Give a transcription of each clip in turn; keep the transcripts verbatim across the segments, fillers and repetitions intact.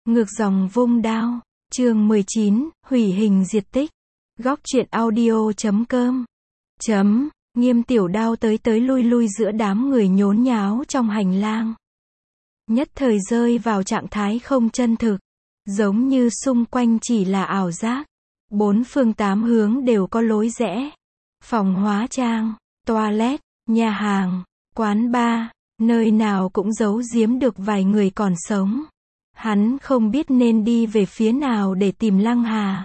Ngược dòng vung đao. Chương mười chín, hủy hình diệt tích. Góc truyện audio chấm com. Chấm, Nghiêm Tiểu Đao tới tới lui lui giữa đám người nhốn nháo trong hành lang. Nhất thời rơi vào trạng thái không chân thực. Giống như xung quanh chỉ là ảo giác. Bốn phương tám hướng đều có lối rẽ. Phòng hóa trang, toilet, nhà hàng, quán bar, nơi nào cũng giấu giếm được vài người còn sống. Hắn không biết nên đi về phía nào để tìm Lăng Hà.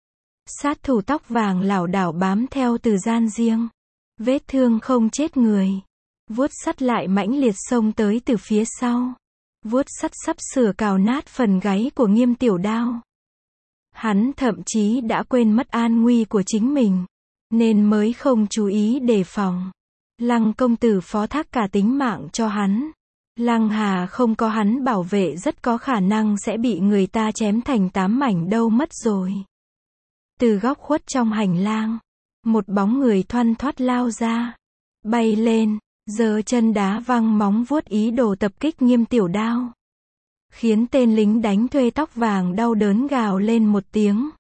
Sát thủ tóc vàng lảo đảo bám theo từ gian riêng. Vết thương không chết người. Vuốt sắt lại mãnh liệt xông tới từ phía sau. Vuốt sắt sắp sửa cào nát phần gáy của Nghiêm Tiểu Đao. Hắn thậm chí đã quên mất an nguy của chính mình, nên mới không chú ý đề phòng. Lăng công tử phó thác cả tính mạng cho hắn. Lăng Hà không có hắn bảo vệ rất có khả năng sẽ bị người ta chém thành tám mảnh đâu mất rồi. Từ góc khuất trong hành lang, một bóng người thoăn thoắt lao ra, bay lên, giơ chân đá văng móng vuốt ý đồ tập kích Nghiêm Tiểu Đao. Khiến tên lính đánh thuê tóc vàng đau đớn gào lên một tiếng.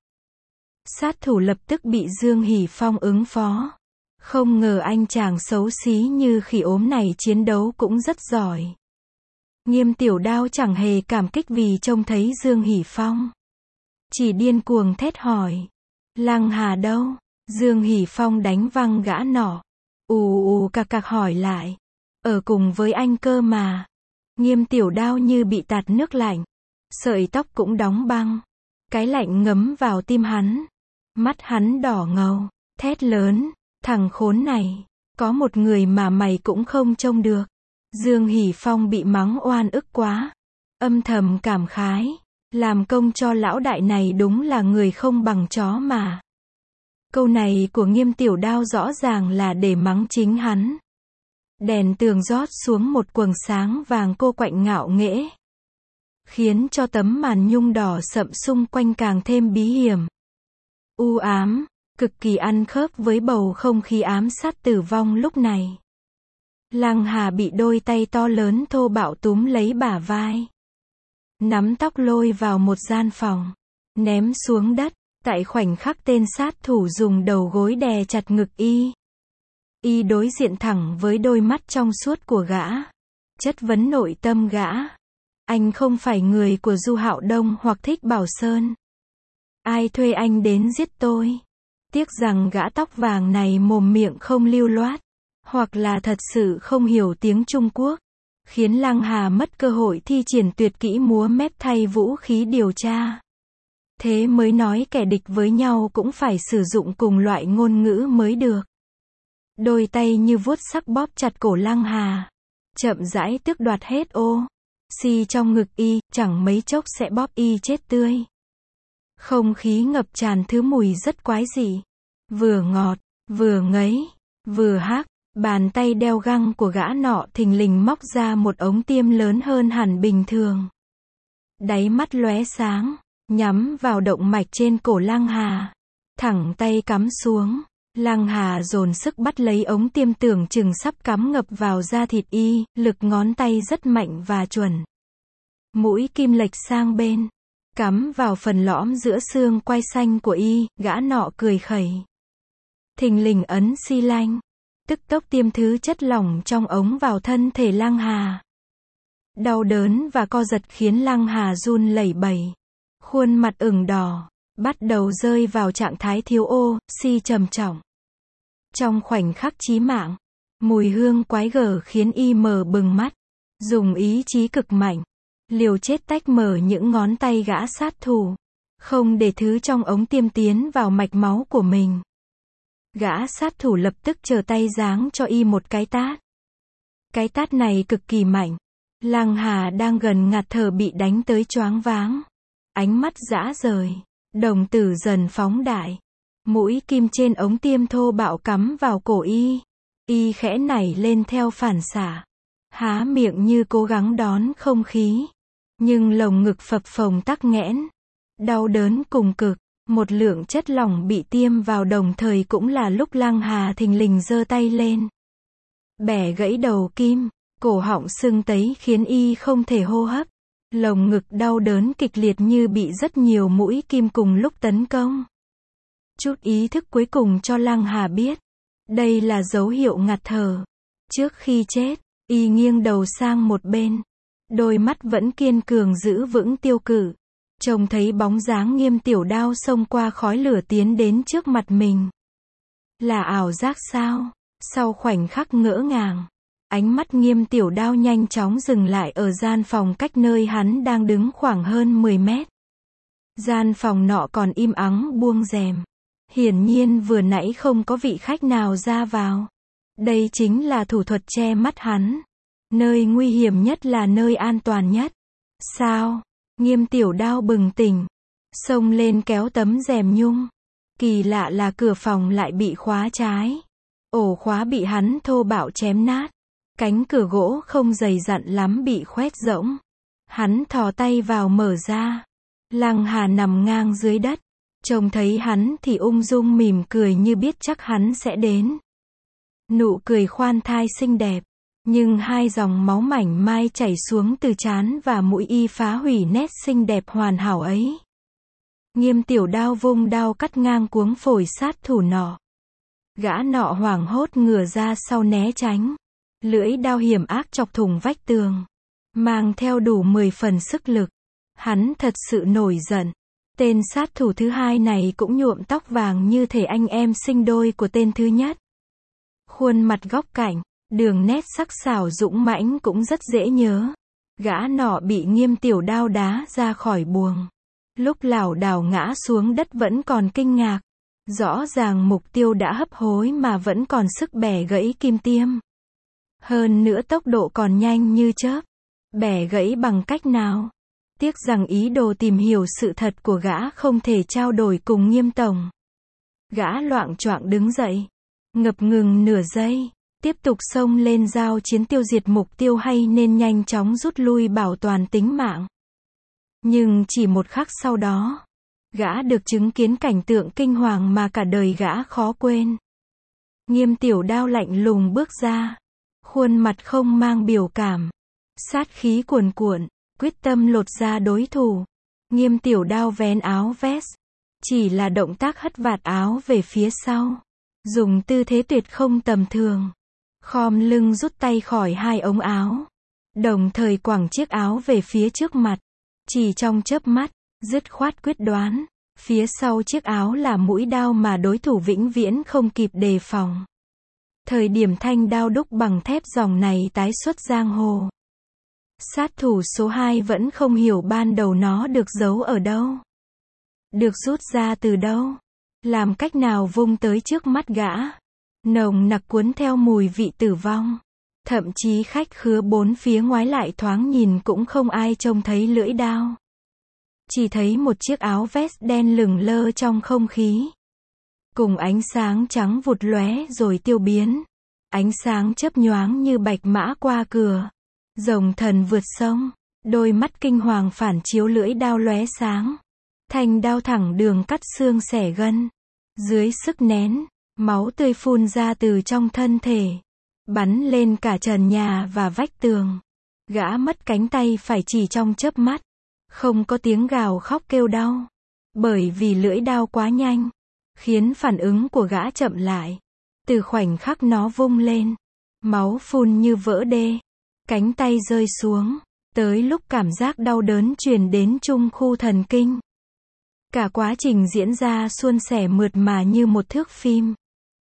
Sát thủ lập tức bị Dương Hỷ Phong ứng phó. Không ngờ anh chàng xấu xí như khỉ ốm này chiến đấu cũng rất giỏi. Nghiêm Tiểu Đao chẳng hề cảm kích vì trông thấy Dương Hỷ Phong. Chỉ điên cuồng thét hỏi. Lăng Hà đâu? Dương Hỷ Phong đánh văng gã nọ. Ù ù cạc cạc hỏi lại. Ở cùng với anh cơ mà. Nghiêm Tiểu Đao như bị tạt nước lạnh. Sợi tóc cũng đóng băng. Cái lạnh ngấm vào tim hắn. Mắt hắn đỏ ngầu. Thét lớn. Thằng khốn này. Có một người mà mày cũng không trông được. Dương Hỷ Phong bị mắng oan ức quá. Âm thầm cảm khái. Làm công cho lão đại này đúng là người không bằng chó mà. Câu này của Nghiêm Tiểu Đao rõ ràng là để mắng chính hắn. Đèn tường rót xuống một quầng sáng vàng cô quạnh ngạo nghễ. Khiến cho tấm màn nhung đỏ sậm xung quanh càng thêm bí hiểm. U ám, cực kỳ ăn khớp với bầu không khí ám sát tử vong lúc này. Lăng Hà bị đôi tay to lớn thô bạo túm lấy bả vai. Nắm tóc lôi vào một gian phòng. Ném xuống đất. Tại khoảnh khắc tên sát thủ dùng đầu gối đè chặt ngực y. Y đối diện thẳng với đôi mắt trong suốt của gã. Chất vấn nội tâm gã. Anh không phải người của Du Hạo Đông hoặc Thích Bảo Sơn. Ai thuê anh đến giết tôi? Tiếc rằng gã tóc vàng này mồm miệng không lưu loát. Hoặc là thật sự không hiểu tiếng Trung Quốc. Khiến Lăng Hà mất cơ hội thi triển tuyệt kỹ múa mép thay vũ khí điều tra. Thế mới nói kẻ địch với nhau cũng phải sử dụng cùng loại ngôn ngữ mới được. Đôi tay như vuốt sắc bóp chặt cổ Lăng Hà. Chậm rãi tước đoạt hết ô xi trong ngực y, chẳng mấy chốc sẽ bóp y chết tươi. Không khí ngập tràn thứ mùi rất quái dị. Vừa ngọt, vừa ngấy, vừa hắc. Bàn tay đeo găng của gã nọ thình lình móc ra một ống tiêm lớn hơn hẳn bình thường. Đáy mắt lóe sáng. Nhắm vào động mạch trên cổ Lăng Hà. Thẳng tay cắm xuống. Lăng Hà dồn sức bắt lấy ống tiêm tưởng chừng sắp cắm ngập vào da thịt y, lực ngón tay rất mạnh và chuẩn. Mũi kim lệch sang bên. Cắm vào phần lõm giữa xương quai xanh của y, gã nọ cười khẩy. Thình lình ấn xi lanh. Tức tốc tiêm thứ chất lỏng trong ống vào thân thể Lăng Hà. Đau đớn và co giật khiến Lăng Hà run lẩy bẩy. Khuôn mặt ửng đỏ, bắt đầu rơi vào trạng thái thiếu oxy trầm trọng. Trong khoảnh khắc chí mạng, mùi hương quái gở khiến y mở bừng mắt, dùng ý chí cực mạnh, liều chết tách mở những ngón tay gã sát thủ, không để thứ trong ống tiêm tiến vào mạch máu của mình. Gã sát thủ lập tức trở tay giáng cho y một cái tát. Cái tát này cực kỳ mạnh. Lăng Hà đang gần ngạt thở bị đánh tới choáng váng. Ánh mắt dã rời, đồng tử dần phóng đại. Mũi kim trên ống tiêm thô bạo cắm vào cổ y. Y khẽ nảy lên theo phản xạ. Há miệng như cố gắng đón không khí. Nhưng lồng ngực phập phồng tắc nghẽn. Đau đớn cùng cực. Một lượng chất lỏng bị tiêm vào đồng thời cũng là lúc Lăng Hà thình lình giơ tay lên. Bẻ gãy đầu kim. Cổ họng sưng tấy khiến y không thể hô hấp. Lồng ngực đau đớn kịch liệt như bị rất nhiều mũi kim cùng lúc tấn công. Chút ý thức cuối cùng cho Lăng Hà biết. Đây là dấu hiệu ngạt thở. Trước khi chết, y nghiêng đầu sang một bên. Đôi mắt vẫn kiên cường giữ vững tiêu cự. Trông thấy bóng dáng Nghiêm Tiểu Đao xông qua khói lửa tiến đến trước mặt mình. Là ảo giác sao? Sau khoảnh khắc ngỡ ngàng, ánh mắt Nghiêm Tiểu Đao nhanh chóng dừng lại ở gian phòng cách nơi hắn đang đứng khoảng hơn mười mét. Gian phòng nọ còn im ắng buông rèm. Hiển nhiên vừa nãy không có vị khách nào ra vào. Đây chính là thủ thuật che mắt hắn. Nơi nguy hiểm nhất là nơi an toàn nhất. Sao? Nghiêm Tiểu Đao bừng tỉnh. Xông lên kéo tấm rèm nhung. Kỳ lạ là cửa phòng lại bị khóa trái. Ổ khóa bị hắn thô bạo chém nát. Cánh cửa gỗ không dày dặn lắm bị khoét rỗng. Hắn thò tay vào mở ra. Lăng Hà nằm ngang dưới đất. Trông thấy hắn thì ung dung mỉm cười như biết chắc hắn sẽ đến. Nụ cười khoan thai xinh đẹp. Nhưng hai dòng máu mảnh mai chảy xuống từ trán và mũi y phá hủy nét xinh đẹp hoàn hảo ấy. Nghiêm Tiểu Đao vung đao cắt ngang cuống phổi sát thủ nọ. Gã nọ hoảng hốt ngửa ra sau né tránh. Lưỡi đao hiểm ác chọc thủng vách tường. Mang theo đủ mười phần sức lực. Hắn thật sự nổi giận. Tên sát thủ thứ hai này cũng nhuộm tóc vàng như thể anh em sinh đôi của tên thứ nhất. Khuôn mặt góc cạnh, đường nét sắc sảo dũng mãnh cũng rất dễ nhớ. Gã nọ bị Nghiêm Tiểu Đao đá ra khỏi buồng. Lúc lảo đảo ngã xuống đất vẫn còn kinh ngạc. Rõ ràng mục tiêu đã hấp hối mà vẫn còn sức bẻ gãy kim tiêm. Hơn nữa tốc độ còn nhanh như chớp. Bẻ gãy bằng cách nào? Tiếc rằng ý đồ tìm hiểu sự thật của gã không thể trao đổi cùng Nghiêm tổng. Gã loạng choạng đứng dậy. Ngập ngừng nửa giây. Tiếp tục xông lên giao chiến tiêu diệt mục tiêu hay nên nhanh chóng rút lui bảo toàn tính mạng. Nhưng chỉ một khắc sau đó, gã được chứng kiến cảnh tượng kinh hoàng mà cả đời gã khó quên. Nghiêm Tiểu Đao lạnh lùng bước ra. Khuôn mặt không mang biểu cảm. Sát khí cuồn cuộn, quyết tâm lột ra đối thủ. Nghiêm Tiểu Đao vén áo vest. Chỉ là động tác hất vạt áo về phía sau. Dùng tư thế tuyệt không tầm thường. Khom lưng rút tay khỏi hai ống áo. Đồng thời quẳng chiếc áo về phía trước mặt. Chỉ trong chớp mắt, dứt khoát quyết đoán. Phía sau chiếc áo là mũi đao mà đối thủ vĩnh viễn không kịp đề phòng. Thời điểm thanh đao đúc bằng thép dòng này tái xuất giang hồ. Sát thủ số hai vẫn không hiểu ban đầu nó được giấu ở đâu. Được rút ra từ đâu. Làm cách nào vung tới trước mắt gã. Nồng nặc cuốn theo mùi vị tử vong. Thậm chí khách khứa bốn phía ngoái lại thoáng nhìn cũng không ai trông thấy lưỡi đao. Chỉ thấy một chiếc áo vest đen lửng lơ trong không khí. Cùng ánh sáng trắng vụt lóe rồi tiêu biến. Ánh sáng chớp nhoáng như bạch mã qua cửa. Rồng thần vượt sông. Đôi mắt kinh hoàng phản chiếu lưỡi đao lóe sáng. Thanh đao thẳng đường cắt xương xẻ gân. Dưới sức nén, máu tươi phun ra từ trong thân thể. Bắn lên cả trần nhà và vách tường. Gã mất cánh tay phải chỉ trong chớp mắt. Không có tiếng gào khóc kêu đau. Bởi vì lưỡi đao quá nhanh. Khiến phản ứng của gã chậm lại. Từ khoảnh khắc nó vung lên. Máu phun như vỡ đê. Cánh tay rơi xuống. Tới lúc cảm giác đau đớn truyền đến trung khu thần kinh. Cả quá trình diễn ra suôn sẻ mượt mà như một thước phim.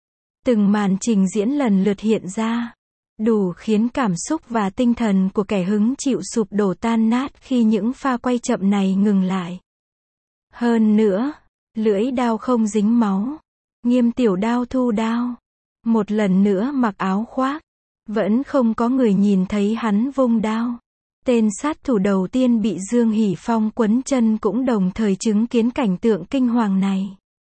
Từng màn trình diễn lần lượt hiện ra. Đủ khiến cảm xúc và tinh thần của kẻ hứng chịu sụp đổ tan nát khi những pha quay chậm này ngừng lại. Hơn nữa, lưỡi đao không dính máu. Nghiêm Tiểu Đao thu đao. Một lần nữa mặc áo khoác. Vẫn không có người nhìn thấy hắn vung đao. Tên sát thủ đầu tiên bị Dương Hỷ Phong quấn chân cũng đồng thời chứng kiến cảnh tượng kinh hoàng này.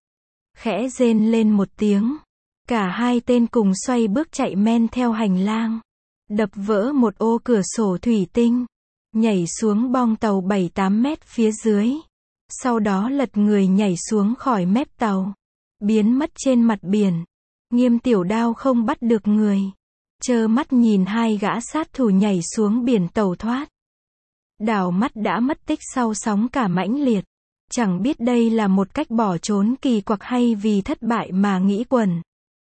Khẽ rên lên một tiếng. Cả hai tên cùng xoay bước chạy men theo hành lang. Đập vỡ một ô cửa sổ thủy tinh. Nhảy xuống bong tàu bảy tám mét phía dưới. Sau đó lật người nhảy xuống khỏi mép tàu. Biến mất trên mặt biển. Nghiêm Tiểu Đao không bắt được người. Trơ mắt nhìn hai gã sát thủ nhảy xuống biển tẩu thoát. đảo mắt đã mất tích sau sóng cả mãnh liệt. Chẳng biết đây là một cách bỏ trốn kỳ quặc hay vì thất bại mà nghĩ quẩn.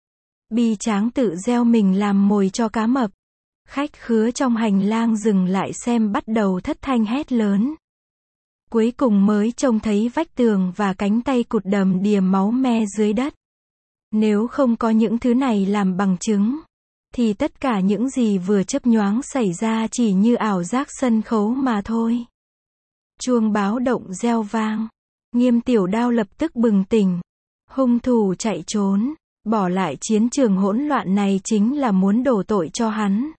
Bi tráng tự gieo mình làm mồi cho cá mập. Khách khứa trong hành lang dừng lại xem bắt đầu thất thanh hét lớn. Cuối cùng mới trông thấy vách tường và cánh tay cụt đầm đìa máu me dưới đất. Nếu không có những thứ này làm bằng chứng, thì tất cả những gì vừa chớp nhoáng xảy ra chỉ như ảo giác sân khấu mà thôi. Chuông báo động reo vang. Nghiêm Tiểu Đao lập tức bừng tỉnh. Hung thủ chạy trốn, bỏ lại chiến trường hỗn loạn này chính là muốn đổ tội cho hắn.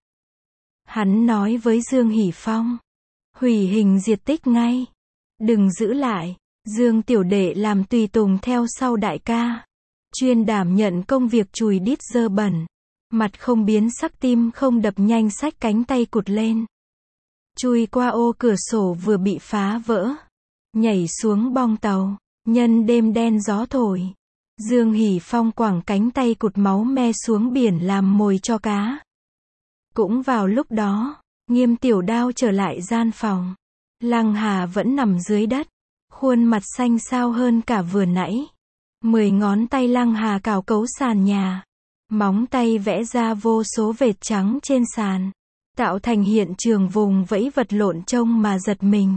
Hắn nói với Dương Hỷ Phong, hủy hình diệt tích ngay. Đừng giữ lại. Dương tiểu đệ làm tùy tùng theo sau đại ca. Chuyên đảm nhận công việc chùi đít dơ bẩn. Mặt không biến sắc, tim không đập nhanh, xách cánh tay cụt lên. Chui qua ô cửa sổ vừa bị phá vỡ. Nhảy xuống bong tàu. Nhân đêm đen gió thổi. Dương Hỷ Phong quẳng cánh tay cụt máu me xuống biển làm mồi cho cá. Cũng vào lúc đó, Nghiêm Tiểu Đao trở lại gian phòng. Lăng Hà vẫn nằm dưới đất. Khuôn mặt xanh xao hơn cả vừa nãy. Mười ngón tay Lăng Hà cào cấu sàn nhà. Móng tay vẽ ra vô số vệt trắng trên sàn. Tạo thành hiện trường vùng vẫy vật lộn trông mà giật mình.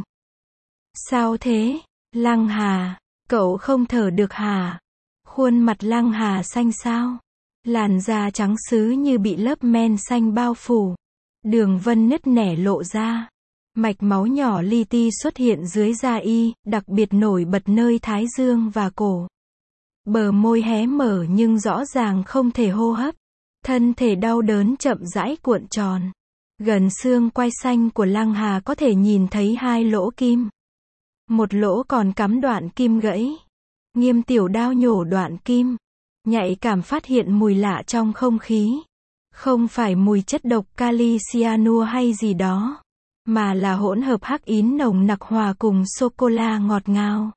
Sao thế? Lăng Hà, cậu không thở được hả? Khuôn mặt Lăng Hà xanh xao. Làn da trắng sứ như bị lớp men xanh bao phủ. Đường vân nứt nẻ lộ ra. Mạch máu nhỏ li ti xuất hiện dưới da y, đặc biệt nổi bật nơi thái dương và cổ. Bờ môi hé mở nhưng rõ ràng không thể hô hấp. Thân thể đau đớn chậm rãi cuộn tròn. Gần xương quai xanh của Lăng Hà có thể nhìn thấy hai lỗ kim. Một lỗ còn cắm đoạn kim gãy. Nghiêm Tiểu Đao nhổ đoạn kim. Nhạy cảm phát hiện mùi lạ trong không khí. Không phải mùi chất độc kali cyanua hay gì đó, mà là hỗn hợp hắc ín nồng nặc hòa cùng sô-cô-la ngọt ngào.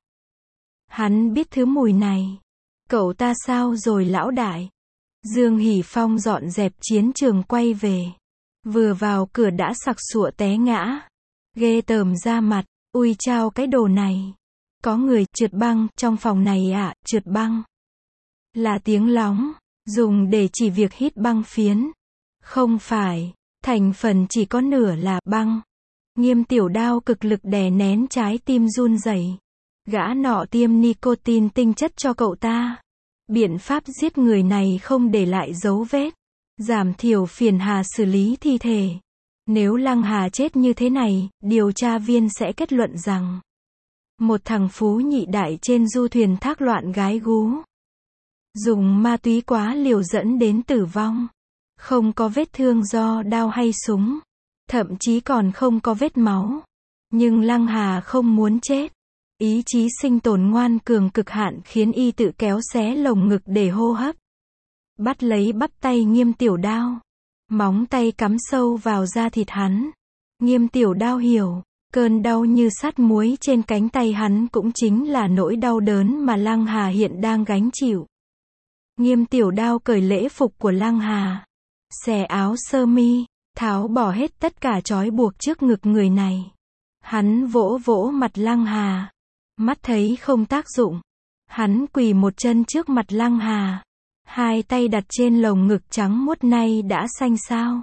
Hắn biết thứ mùi này. Cậu ta sao rồi lão đại? Dương Hỷ Phong dọn dẹp chiến trường quay về. Vừa vào cửa đã sặc sụa té ngã. Ghê tởm ra mặt. Ui chao, cái đồ này. Có người trượt băng trong phòng này ạ, à, trượt băng. Là tiếng lóng, dùng để chỉ việc hít băng phiến. Không phải, thành phần chỉ có nửa là băng. Nghiêm Tiểu Đao cực lực đè nén trái tim run rẩy. Gã nọ tiêm nicotine tinh chất cho cậu ta. Biện pháp giết người này không để lại dấu vết. Giảm thiểu phiền hà xử lý thi thể. Nếu Lăng Hà chết như thế này, điều tra viên sẽ kết luận rằng một thằng phú nhị đại trên du thuyền thác loạn gái gú. Dùng ma túy quá liều dẫn đến tử vong. Không có vết thương do đao hay súng. Thậm chí còn không có vết máu. Nhưng Lăng Hà không muốn chết. Ý chí sinh tồn ngoan cường cực hạn khiến y tự kéo xé lồng ngực để hô hấp. Bắt lấy bắp tay Nghiêm Tiểu Đao. Móng tay cắm sâu vào da thịt hắn. Nghiêm Tiểu Đao hiểu. Cơn đau như sắt muối trên cánh tay hắn cũng chính là nỗi đau đớn mà Lăng Hà hiện đang gánh chịu. Nghiêm Tiểu Đao cởi lễ phục của Lăng Hà. Xẻ áo sơ mi. Tháo bỏ hết tất cả trói buộc trước ngực người này. Hắn vỗ vỗ mặt Lăng Hà. Mắt thấy không tác dụng. Hắn quỳ một chân trước mặt Lăng Hà. Hai tay đặt trên lồng ngực trắng muốt nay đã xanh xao.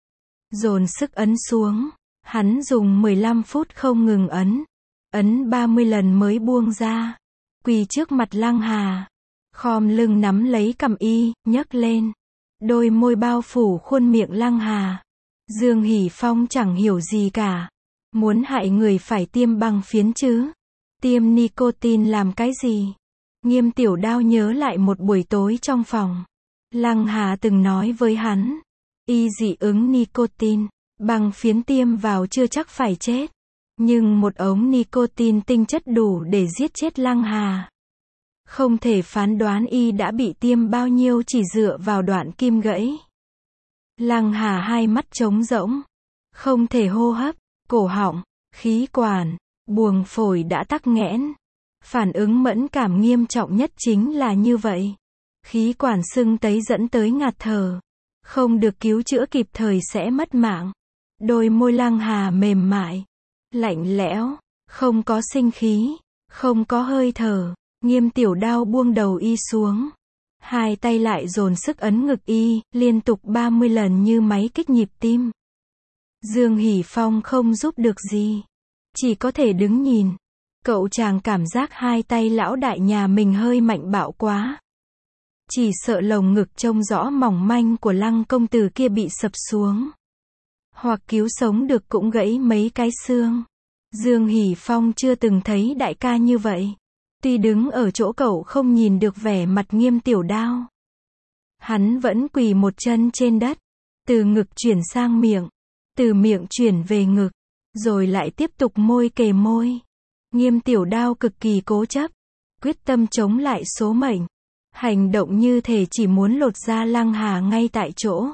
Dồn sức ấn xuống. Hắn dùng mười lăm phút không ngừng ấn. Ấn ba mươi lần mới buông ra. Quỳ trước mặt Lăng Hà. Khom lưng nắm lấy cằm y, nhấc lên. Đôi môi bao phủ khuôn miệng Lăng Hà. Dương Hỷ Phong chẳng hiểu gì cả. Muốn hại người phải tiêm băng phiến chứ. Tiêm nicotine làm cái gì? Nghiêm Tiểu Đao nhớ lại một buổi tối trong phòng. Lăng Hà từng nói với hắn. Y dị ứng nicotine. Băng phiến tiêm vào chưa chắc phải chết. Nhưng một ống nicotine tinh chất đủ để giết chết Lăng Hà. Không thể phán đoán y đã bị tiêm bao nhiêu chỉ dựa vào đoạn kim gãy. Lăng Hà hai mắt trống rỗng. Không thể hô hấp. Cổ họng, khí quản, buồng phổi đã tắc nghẽn. Phản ứng mẫn cảm nghiêm trọng nhất chính là như vậy. Khí quản sưng tấy dẫn tới ngạt thở. Không được cứu chữa kịp thời sẽ mất mạng. Đôi môi Lăng Hà mềm mại. lạnh lẽo, không có sinh khí, không có hơi thở. Nghiêm Tiểu Đao buông đầu y xuống. Hai tay lại dồn sức ấn ngực y, liên tục ba mươi lần như máy kích nhịp tim. Dương Hỷ Phong không giúp được gì. Chỉ có thể đứng nhìn. Cậu chàng cảm giác hai tay lão đại nhà mình hơi mạnh bạo quá. Chỉ sợ lồng ngực trông rõ mỏng manh của Lăng công tử kia bị sập xuống. Hoặc cứu sống được cũng gãy mấy cái xương. Dương Hỷ Phong chưa từng thấy đại ca như vậy. Tuy đứng ở chỗ cậu không nhìn được vẻ mặt Nghiêm Tiểu Đao. Hắn vẫn quỳ một chân trên đất. Từ ngực chuyển sang miệng. Từ miệng chuyển về ngực. Rồi lại tiếp tục môi kề môi. Nghiêm Tiểu Đao cực kỳ cố chấp. Quyết tâm chống lại số mệnh. Hành động như thể chỉ muốn lột da Lăng Hà ngay tại chỗ.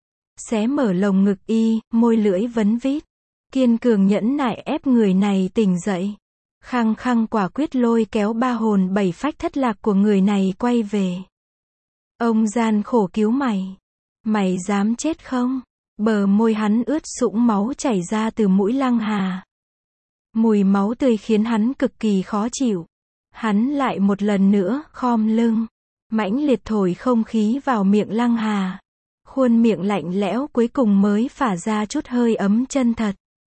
Xé mở lồng ngực y, môi lưỡi vấn vít. Kiên cường nhẫn nại ép người này tỉnh dậy. Khăng khăng quả quyết lôi kéo ba hồn bảy phách thất lạc của người này quay về. Ông gian khổ cứu mày. Mày dám chết không? Bờ môi hắn ướt sũng máu chảy ra từ mũi Lăng Hà. Mùi máu tươi khiến hắn cực kỳ khó chịu. Hắn lại một lần nữa khom lưng. Mãnh liệt thổi không khí vào miệng Lăng Hà. Khuôn miệng lạnh lẽo cuối cùng mới phả ra chút hơi ấm chân thật.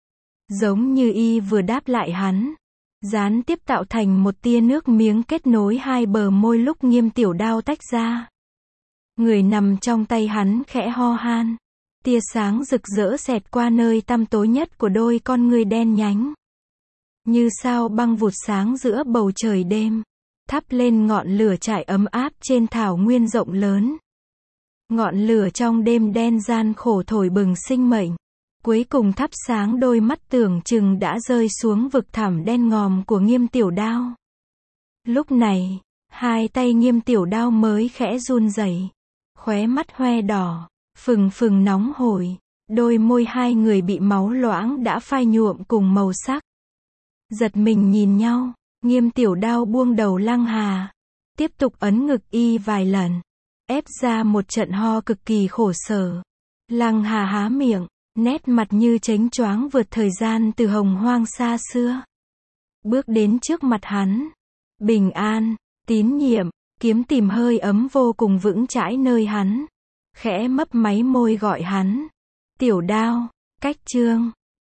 Giống như y vừa đáp lại hắn. Gián tiếp tạo thành một tia nước miếng kết nối hai bờ môi lúc Nghiêm Tiểu Đao tách ra. Người nằm trong tay hắn khẽ ho han. Tia sáng rực rỡ xẹt qua nơi tăm tối nhất của đôi con ngươi đen nhánh. Như sao băng vụt sáng giữa bầu trời đêm. Thắp lên ngọn lửa trải ấm áp trên thảo nguyên rộng lớn. Ngọn lửa trong đêm đen gian khổ thổi bừng sinh mệnh. Cuối cùng thắp sáng đôi mắt tưởng chừng đã rơi xuống vực thẳm đen ngòm của Nghiêm Tiểu Đao. Lúc này, hai tay Nghiêm Tiểu Đao mới khẽ run rẩy, khóe mắt hoe đỏ, phừng phừng nóng hổi, đôi môi hai người bị máu loãng đã phai nhuộm cùng màu sắc. Giật mình nhìn nhau, Nghiêm Tiểu Đao buông đầu Lăng Hà, tiếp tục ấn ngực y vài lần, ép ra một trận ho cực kỳ khổ sở. Lăng Hà há miệng, nét mặt như chánh choáng vượt thời gian từ hồng hoang xa xưa. Bước đến trước mặt hắn. Bình an, tín nhiệm, kiếm tìm hơi ấm vô cùng vững chãi nơi hắn. Khẽ mấp máy môi gọi hắn. Tiểu Đao, cách chương.